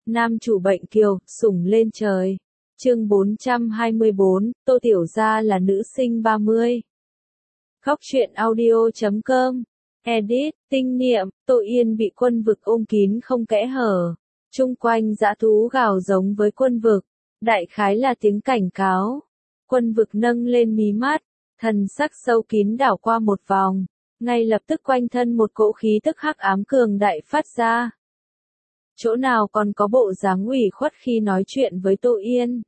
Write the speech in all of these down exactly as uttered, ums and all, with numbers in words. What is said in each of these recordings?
Nam chủ bệnh kiều, sủng lên trời. Chương bốn trăm hai mươi bốn, Tô Tiểu Gia là nữ sinh ba mươi. Khóc chuyện audio chấm com. Edit, tinh niệm, Tô Yên bị quân vực ôm kín không kẽ hở. Chung quanh dã thú gào giống với quân vực. Đại khái là tiếng cảnh cáo. Quân vực nâng lên mí mắt. Thần sắc sâu kín đảo qua một vòng. Ngay lập tức quanh thân một cỗ khí tức hắc ám cường đại phát ra. Chỗ nào còn có bộ dáng ủy khuất khi nói chuyện với Tô Yên.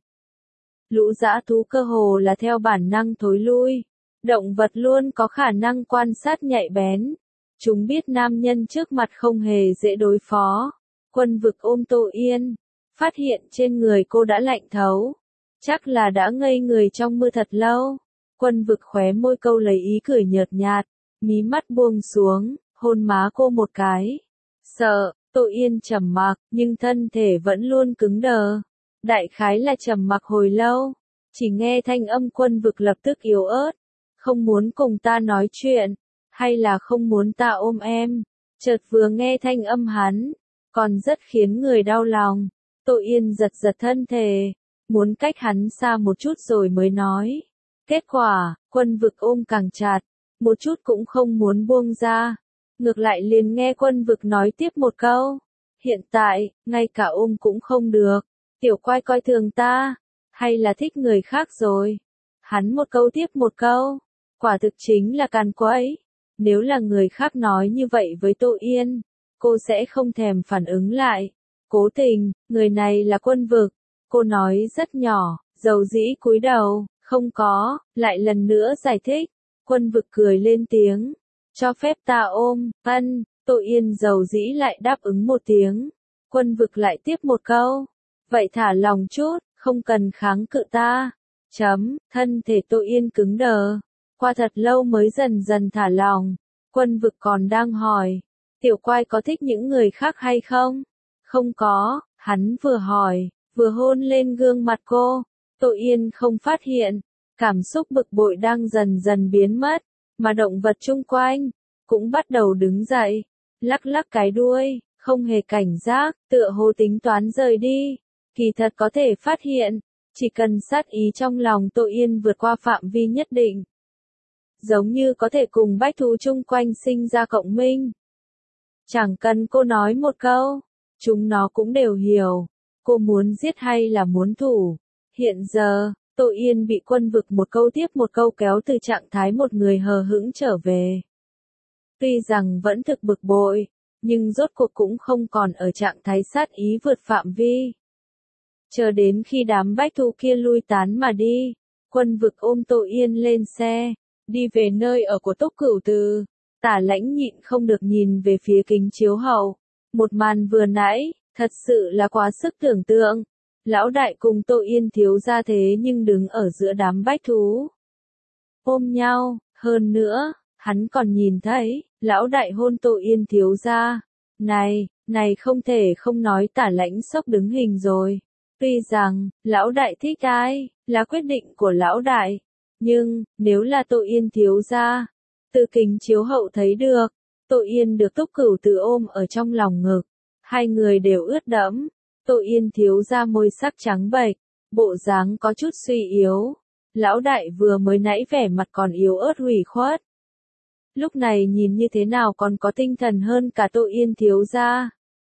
Lũ dã thú cơ hồ là theo bản năng thối lui. Động vật luôn có khả năng quan sát nhạy bén. Chúng biết nam nhân trước mặt không hề dễ đối phó. Quân vực ôm Tô Yên. Phát hiện trên người cô đã lạnh thấu. Chắc là đã ngây người trong mưa thật lâu. Quân vực khóe môi câu lấy ý cười nhợt nhạt. Mí mắt buông xuống, hôn má cô một cái. Sợ, Tô Yên trầm mặc, nhưng thân thể vẫn luôn cứng đờ. Đại khái là trầm mặc hồi lâu. Chỉ nghe thanh âm quân vực lập tức yếu ớt. Không muốn cùng ta nói chuyện. Hay là không muốn ta ôm em. Chợt vừa nghe thanh âm hắn. Còn rất khiến người đau lòng. Tô Yên giật giật thân thể. Muốn cách hắn xa một chút rồi mới nói. Kết quả, quân vực ôm càng chặt. Một chút cũng không muốn buông ra. Ngược lại liền nghe quân vực nói tiếp một câu. Hiện tại, ngay cả ôm cũng không được. Tiểu Quai coi thường ta. Hay là thích người khác rồi. Hắn một câu tiếp một câu. Quả thực chính là càn quấy. Nếu là người khác nói như vậy với Tô Yên, cô sẽ không thèm phản ứng lại. Cố tình, người này là quân vực. Cô nói rất nhỏ, dầu dĩ cúi đầu, không có, lại lần nữa giải thích. Quân vực cười lên tiếng. Cho phép ta ôm, ân, Tô Yên dầu dĩ lại đáp ứng một tiếng. Quân vực lại tiếp một câu. Vậy thả lòng chút, không cần kháng cự ta. Chấm, thân thể Tô Yên cứng đờ. Qua thật lâu mới dần dần thả lòng. Quân vực còn đang hỏi. Tiểu Quai có thích những người khác hay không? Không có, hắn vừa hỏi, vừa hôn lên gương mặt cô. Tô Yên không phát hiện. Cảm xúc bực bội đang dần dần biến mất. Mà động vật chung quanh cũng bắt đầu đứng dậy. Lắc lắc cái đuôi, không hề cảnh giác, tựa hồ tính toán rời đi. Kỳ thật có thể phát hiện. Chỉ cần sát ý trong lòng Tô Yên vượt qua phạm vi nhất định. Giống như có thể cùng bách thú chung quanh sinh ra cộng minh. Chẳng cần cô nói một câu. Chúng nó cũng đều hiểu. Cô muốn giết hay là muốn thủ. Hiện giờ, Tô Yên bị quân vực một câu tiếp một câu kéo từ trạng thái một người hờ hững trở về. Tuy rằng vẫn thực bực bội, nhưng rốt cuộc cũng không còn ở trạng thái sát ý vượt phạm vi. Chờ đến khi đám bách thú kia lui tán mà đi, quân vực ôm Tô Yên lên xe, đi về nơi ở của Túc Cửu Từ. Tả Lãnh nhịn không được nhìn về phía kính chiếu hậu. Một màn vừa nãy, thật sự là quá sức tưởng tượng. Lão đại cùng Tô Yên thiếu gia thế nhưng đứng ở giữa đám bách thú. Ôm nhau, hơn nữa, hắn còn nhìn thấy, lão đại hôn Tô Yên thiếu gia. Này, này không thể không nói Tả Lãnh sốc đứng hình rồi. Tuy rằng, lão đại thích ai, là quyết định của lão đại. Nhưng, nếu là Tô Yên thiếu gia, từ kính chiếu hậu thấy được, Tô Yên được Túc Cửu Từ ôm ở trong lòng ngực. Hai người đều ướt đẫm. Tô Yên thiếu ra môi sắc trắng bệch, bộ dáng có chút suy yếu. Lão đại vừa mới nãy vẻ mặt còn yếu ớt hủy khuất. Lúc này nhìn như thế nào còn có tinh thần hơn cả Tô Yên thiếu ra.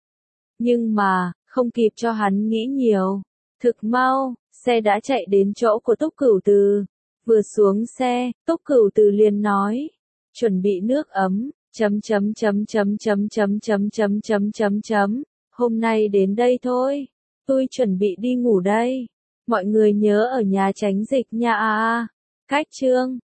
Nhưng mà, không kịp cho hắn nghĩ nhiều. Thực mau, xe đã chạy đến chỗ của Túc Cửu Từ. Vừa xuống xe, Túc Cửu Từ liền nói. Chuẩn bị nước ấm, chấm chấm chấm chấm chấm chấm chấm chấm chấm chấm chấm. Hôm nay đến đây thôi. Tôi chuẩn bị đi ngủ đây. Mọi người nhớ ở nhà tránh dịch nha a a. Cách chương.